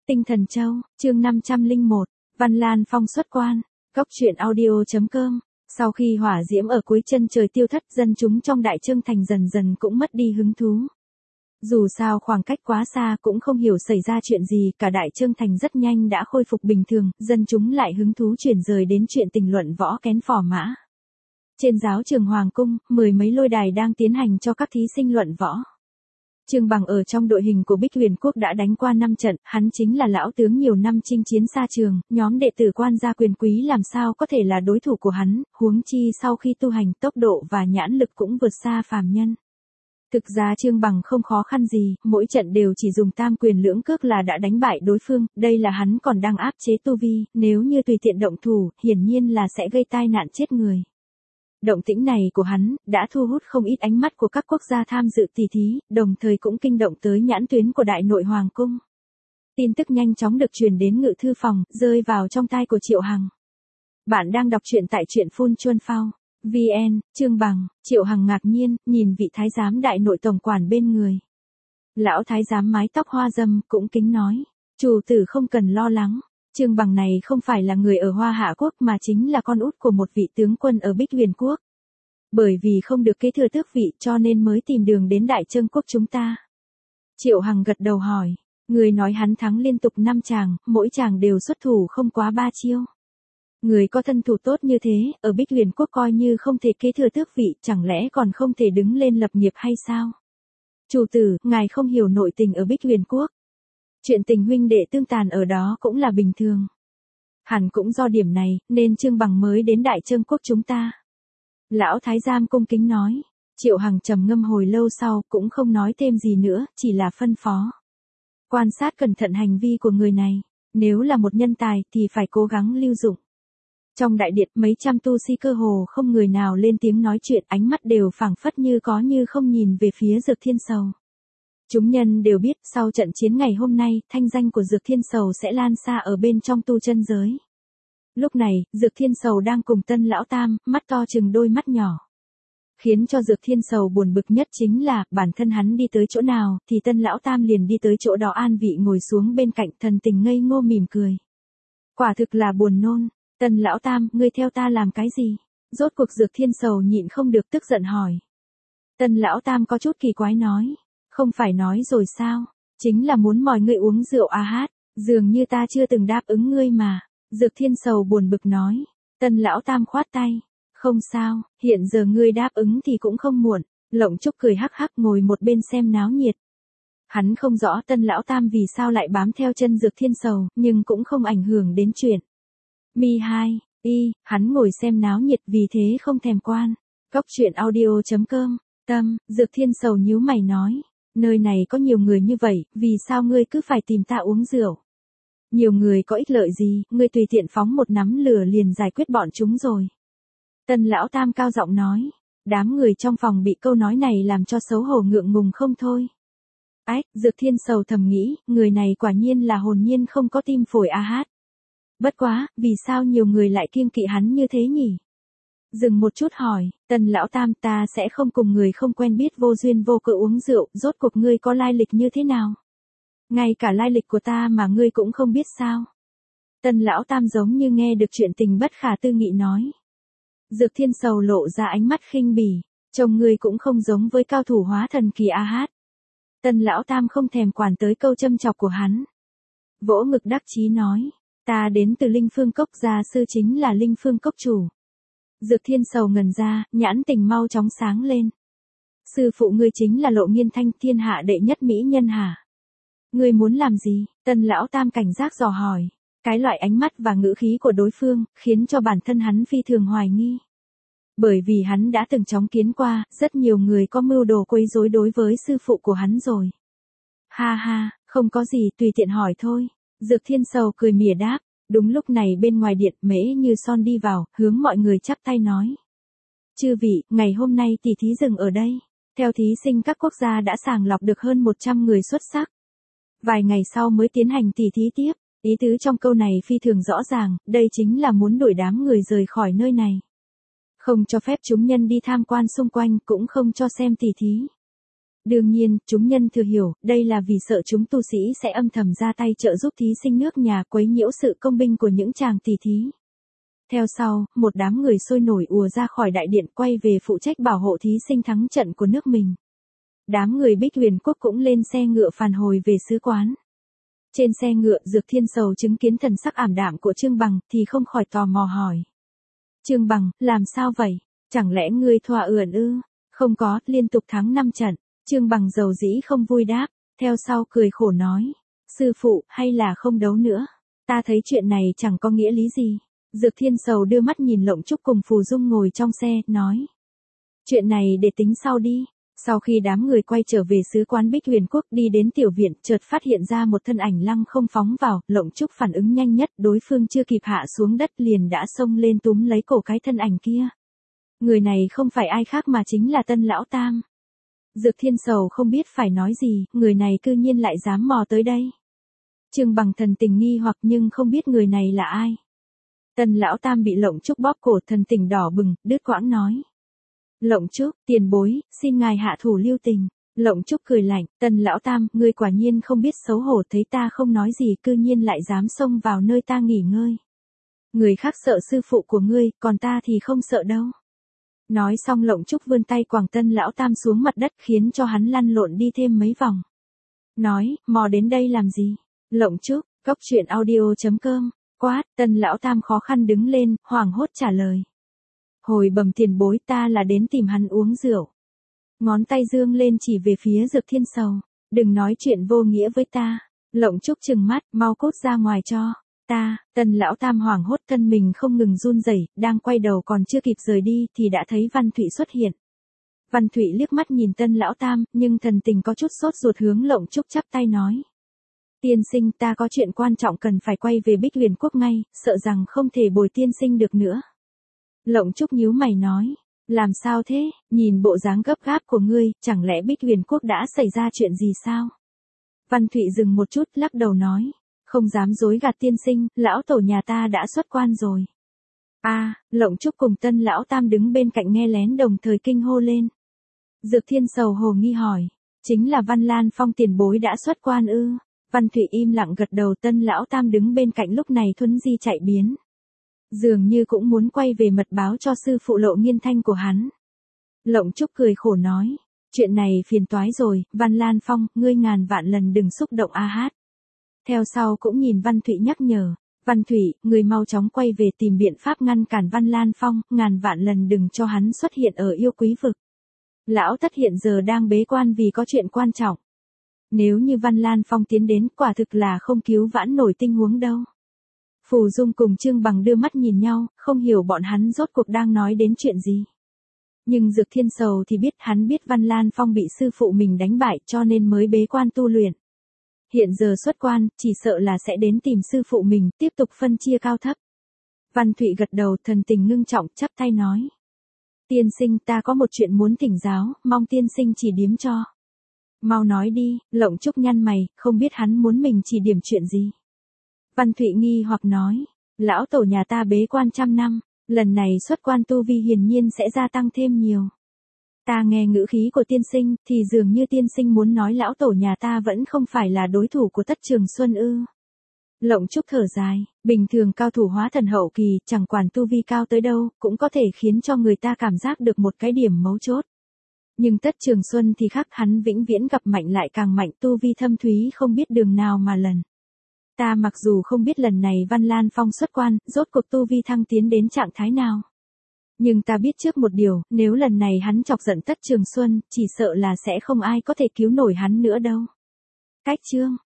Tinh Thần Châu, chương 501, Văn Lan Phong xuất quan, Cốc truyện audio.com. Sau khi hỏa diễm ở cuối chân trời tiêu thất, dân chúng trong Đại Trương Thành dần dần cũng mất đi hứng thú. Dù sao khoảng cách quá xa cũng không hiểu xảy ra chuyện gì, cả Đại Trương Thành rất nhanh đã khôi phục bình thường, dân chúng lại hứng thú chuyển rời đến chuyện tình luận võ kén phò mã. Trên giáo trường Hoàng Cung, mười mấy lôi đài đang tiến hành cho các thí sinh luận võ. Trương Bằng ở trong đội hình của Bích Huyền Quốc đã đánh qua 5 trận, hắn chính là lão tướng nhiều năm chinh chiến xa trường, nhóm đệ tử quan gia quyền quý làm sao có thể là đối thủ của hắn, huống chi sau khi tu hành tốc độ và nhãn lực cũng vượt xa phàm nhân. Thực ra Trương Bằng không khó khăn gì, mỗi trận đều chỉ dùng tam quyền lưỡng cước là đã đánh bại đối phương, đây là hắn còn đang áp chế tu vi, nếu như tùy tiện động thủ, hiển nhiên là sẽ gây tai nạn chết người. Động tĩnh này của hắn đã thu hút không ít ánh mắt của các quốc gia tham dự tỷ thí, đồng thời cũng kinh động tới nhãn tuyến của Đại Nội Hoàng Cung. Tin tức nhanh chóng được truyền đến ngự thư phòng, rơi vào trong tai của Triệu Hằng. Bạn đang đọc truyện tại truyện Phun Chuân Phao. VN, Trương Bằng. Triệu Hằng ngạc nhiên, nhìn vị thái giám Đại Nội tổng quản bên người. Lão thái giám mái tóc hoa râm cũng kính nói, chủ tử không cần lo lắng. Trương Bằng này không phải là người ở Hoa Hạ Quốc mà chính là con út của một vị tướng quân ở Bích Huyền Quốc. Bởi vì không được kế thừa tước vị cho nên mới tìm đường đến Đại Trương Quốc chúng ta. Triệu Hằng gật đầu hỏi, người nói hắn thắng liên tục 5 chàng, mỗi chàng đều xuất thủ không quá 3 chiêu. Người có thân thủ tốt như thế, ở Bích Huyền Quốc coi như không thể kế thừa tước vị, chẳng lẽ còn không thể đứng lên lập nghiệp hay sao? Chủ tử, ngài không hiểu nội tình ở Bích Huyền Quốc. Chuyện tình huynh đệ tương tàn ở đó cũng là bình thường. Hẳn cũng do điểm này, nên Trương Bằng mới đến Đại Trương Quốc chúng ta. Lão thái giám cung kính nói. Triệu Hằng trầm ngâm hồi lâu sau, cũng không nói thêm gì nữa, chỉ là phân phó. Quan sát cẩn thận hành vi của người này, nếu là một nhân tài thì phải cố gắng lưu dụng. Trong đại điện, mấy trăm tu sĩ cơ hồ không người nào lên tiếng nói chuyện, ánh mắt đều phảng phất như có như không nhìn về phía Dược Thiên Sầu. Chúng nhân đều biết sau trận chiến ngày hôm nay, thanh danh của Dược Thiên Sầu sẽ lan xa ở bên trong tu chân giới. Lúc này, Dược Thiên Sầu đang cùng Tân Lão Tam, mắt to chừng đôi mắt nhỏ. Khiến cho Dược Thiên Sầu buồn bực nhất chính là, bản thân hắn đi tới chỗ nào, thì Tân Lão Tam liền đi tới chỗ đó an vị ngồi xuống bên cạnh, thần tình ngây ngô mỉm cười. Quả thực là buồn nôn. Tân Lão Tam, ngươi theo ta làm cái gì? Rốt cuộc Dược Thiên Sầu nhịn không được tức giận hỏi. Tân Lão Tam có chút kỳ quái nói. Không phải nói rồi sao? Chính là muốn mời ngươi uống rượu a hát. Dường như ta chưa từng đáp ứng ngươi mà. Dược Thiên Sầu buồn bực nói. Tân Lão Tam khoát tay. Không sao, hiện giờ ngươi đáp ứng thì cũng không muộn. Lộng Trúc cười hắc hắc ngồi một bên xem náo nhiệt. Hắn không rõ Tân Lão Tam vì sao lại bám theo chân Dược Thiên Sầu, nhưng cũng không ảnh hưởng đến chuyện. Mi 2, hắn ngồi xem náo nhiệt vì thế không thèm quan. Cốc truyện audio.com. Tâm, Dược Thiên Sầu nhíu mày nói. Nơi này có nhiều người như vậy, vì sao ngươi cứ phải tìm ta uống rượu? Nhiều người có ích lợi gì, ngươi tùy tiện phóng một nắm lửa liền giải quyết bọn chúng rồi. Tân Lão Tam cao giọng nói. Đám người trong phòng bị câu nói này làm cho xấu hổ ngượng ngùng không thôi. Ách, Dược Thiên Sầu thầm nghĩ, người này quả nhiên là hồn nhiên không có tim phổi a hát. Bất quá, vì sao nhiều người lại kiêng kỵ hắn như thế nhỉ? Dừng một chút hỏi, Tân Lão Tam, ta sẽ không cùng người không quen biết vô duyên vô cớ uống rượu, rốt cuộc ngươi có lai lịch như thế nào? Ngay cả lai lịch của ta mà ngươi cũng không biết sao? Tân Lão Tam giống như nghe được chuyện tình bất khả tư nghị nói. Dược Thiên Sầu lộ ra ánh mắt khinh bỉ, trông ngươi cũng không giống với cao thủ hóa thần kỳ a hát. Tân Lão Tam không thèm quản tới câu châm chọc của hắn. Vỗ ngực đắc chí nói, ta đến từ Linh Phương Cốc, gia sư chính là Linh Phương Cốc chủ. Dược Thiên Sầu ngần ra, nhãn tình mau chóng sáng lên. Sư phụ ngươi chính là Lộ Nghiên Thanh, thiên hạ đệ nhất mỹ nhân hả? Ngươi muốn làm gì? Tân Lão Tam cảnh giác dò hỏi. Cái loại ánh mắt và ngữ khí của đối phương, khiến cho bản thân hắn phi thường hoài nghi. Bởi vì hắn đã từng chóng kiến qua, rất nhiều người có mưu đồ quấy rối đối với sư phụ của hắn rồi. Ha ha, không có gì, tùy tiện hỏi thôi. Dược Thiên Sầu cười mỉa đáp. Đúng lúc này bên ngoài điện, Mễ Như Son đi vào, hướng mọi người chắp tay nói. Chư vị, ngày hôm nay tỷ thí dừng ở đây. Theo thí sinh các quốc gia đã sàng lọc được hơn 100 người xuất sắc. Vài ngày sau mới tiến hành tỷ thí tiếp. Ý tứ trong câu này phi thường rõ ràng, đây chính là muốn đuổi đám người rời khỏi nơi này. Không cho phép chúng nhân đi tham quan xung quanh, cũng không cho xem tỷ thí. Đương nhiên, chúng nhân thừa hiểu, đây là vì sợ chúng tu sĩ sẽ âm thầm ra tay trợ giúp thí sinh nước nhà quấy nhiễu sự công binh của những chàng tỷ thí. Theo sau, một đám người sôi nổi ùa ra khỏi đại điện quay về phụ trách bảo hộ thí sinh thắng trận của nước mình. Đám người Bích Huyền Quốc cũng lên xe ngựa phản hồi về sứ quán. Trên xe ngựa Dược Thiên Sầu chứng kiến thần sắc ảm đạm của Trương Bằng thì không khỏi tò mò hỏi. Trương Bằng, làm sao vậy? Chẳng lẽ ngươi thỏa ưỡn ư? Không có, liên tục thắng 5 trận. Trương Bằng dầu dĩ không vui đáp, theo sau cười khổ nói. Sư phụ, hay là không đấu nữa? Ta thấy chuyện này chẳng có nghĩa lý gì. Dược Thiên Sầu đưa mắt nhìn Lộng Trúc cùng Phù Dung ngồi trong xe, nói. Chuyện này để tính sau đi. Sau khi đám người quay trở về sứ quán Bích Huyền Quốc đi đến tiểu viện, chợt phát hiện ra một thân ảnh lăng không phóng vào, Lộng Trúc phản ứng nhanh nhất, đối phương chưa kịp hạ xuống đất liền đã xông lên túm lấy cổ cái thân ảnh kia. Người này không phải ai khác mà chính là Tân Lão Tam. Dược Thiên Sầu không biết phải nói gì, người này cư nhiên lại dám mò tới đây. Trương Bằng thần tình nghi hoặc nhưng không biết người này là ai. Tân Lão Tam bị Lộng Trúc bóp cổ, thần tình đỏ bừng, đứt quãng nói. Lộng Trúc, tiền bối, xin ngài hạ thủ lưu tình. Lộng Trúc cười lạnh, Tân Lão Tam, ngươi quả nhiên không biết xấu hổ, thấy ta không nói gì cư nhiên lại dám xông vào nơi ta nghỉ ngơi. Người khác sợ sư phụ của ngươi, còn ta thì không sợ đâu. Nói xong Lộng Trúc vươn tay quàng Tân Lão Tam xuống mặt đất khiến cho hắn lăn lộn đi thêm mấy vòng. Nói, mò đến đây làm gì? Lộng Trúc, cóc truyện audio.com, quát, Tân Lão Tam khó khăn đứng lên, hoảng hốt trả lời. Hồi bẩm tiền bối, ta là đến tìm hắn uống rượu. Ngón tay dương lên chỉ về phía Dược Thiên Sầu. Đừng nói chuyện vô nghĩa với ta. Lộng Trúc trừng mắt, mau cút ra ngoài cho. Ta, Tân Lão Tam hoảng hốt, thân mình không ngừng run rẩy, đang quay đầu còn chưa kịp rời đi thì đã thấy Văn Thụy xuất hiện. Văn Thụy liếc mắt nhìn Tân Lão Tam, nhưng thần tình có chút sốt ruột hướng Lộng Trúc chắp tay nói. Tiên sinh, ta có chuyện quan trọng cần phải quay về Bích Huyền Quốc ngay, sợ rằng không thể bồi tiên sinh được nữa. Lộng Trúc nhíu mày nói, làm sao thế, nhìn bộ dáng gấp gáp của ngươi, chẳng lẽ Bích Huyền Quốc đã xảy ra chuyện gì sao? Văn Thụy dừng một chút, lắc đầu nói, không dám dối gạt tiên sinh, lão tổ nhà ta đã xuất quan rồi. Lộng Trúc cùng Tân Lão Tam đứng bên cạnh nghe lén đồng thời kinh hô lên. Dược Thiên Sầu hồ nghi hỏi, chính là Văn Lan Phong tiền bối đã xuất quan ư? Văn Thụy im lặng gật đầu, Tân Lão Tam đứng bên cạnh lúc này thuấn di chạy biến. Dường như cũng muốn quay về mật báo cho sư phụ Lộ Nghiên Thanh của hắn. Lộng Trúc cười khổ nói, chuyện này phiền toái rồi, Văn Lan Phong, ngươi ngàn vạn lần đừng xúc động a hát. Theo sau cũng nhìn Văn Thụy nhắc nhở, Văn Thụy, ngươi mau chóng quay về tìm biện pháp ngăn cản Văn Lan Phong, ngàn vạn lần đừng cho hắn xuất hiện ở yêu quý vực. Lão Thất hiện giờ đang bế quan vì có chuyện quan trọng. Nếu như Văn Lan Phong tiến đến, quả thực là không cứu vãn nổi tình huống đâu. Phù Dung cùng Trương Bằng đưa mắt nhìn nhau, không hiểu bọn hắn rốt cuộc đang nói đến chuyện gì. Nhưng Dược Thiên Sầu thì biết, hắn biết Văn Lan Phong bị sư phụ mình đánh bại cho nên mới bế quan tu luyện. Hiện giờ xuất quan, chỉ sợ là sẽ đến tìm sư phụ mình, tiếp tục phân chia cao thấp. Văn Thụy gật đầu, thần tình ngưng trọng, chắp tay nói. Tiên sinh, ta có một chuyện muốn thỉnh giáo, mong tiên sinh chỉ điểm cho. Mau nói đi, Lộng Trúc nhăn mày, không biết hắn muốn mình chỉ điểm chuyện gì. Văn Thụy nghi hoặc nói, lão tổ nhà ta bế quan trăm năm, lần này xuất quan tu vi hiển nhiên sẽ gia tăng thêm nhiều. Ta nghe ngữ khí của tiên sinh, thì dường như tiên sinh muốn nói lão tổ nhà ta vẫn không phải là đối thủ của Tất Trường Xuân ư. Lộng Trúc thở dài, bình thường cao thủ hóa thần hậu kỳ, chẳng quản tu vi cao tới đâu, cũng có thể khiến cho người ta cảm giác được một cái điểm mấu chốt. Nhưng Tất Trường Xuân thì khác, hắn vĩnh viễn gặp mạnh lại càng mạnh, tu vi thâm thúy không biết đường nào mà lần. Ta mặc dù không biết lần này Văn Lan Phong xuất quan, rốt cuộc tu vi thăng tiến đến trạng thái nào. Nhưng ta biết trước một điều, nếu lần này hắn chọc giận Tất Trường Xuân, chỉ sợ là sẽ không ai có thể cứu nổi hắn nữa đâu. Cách chương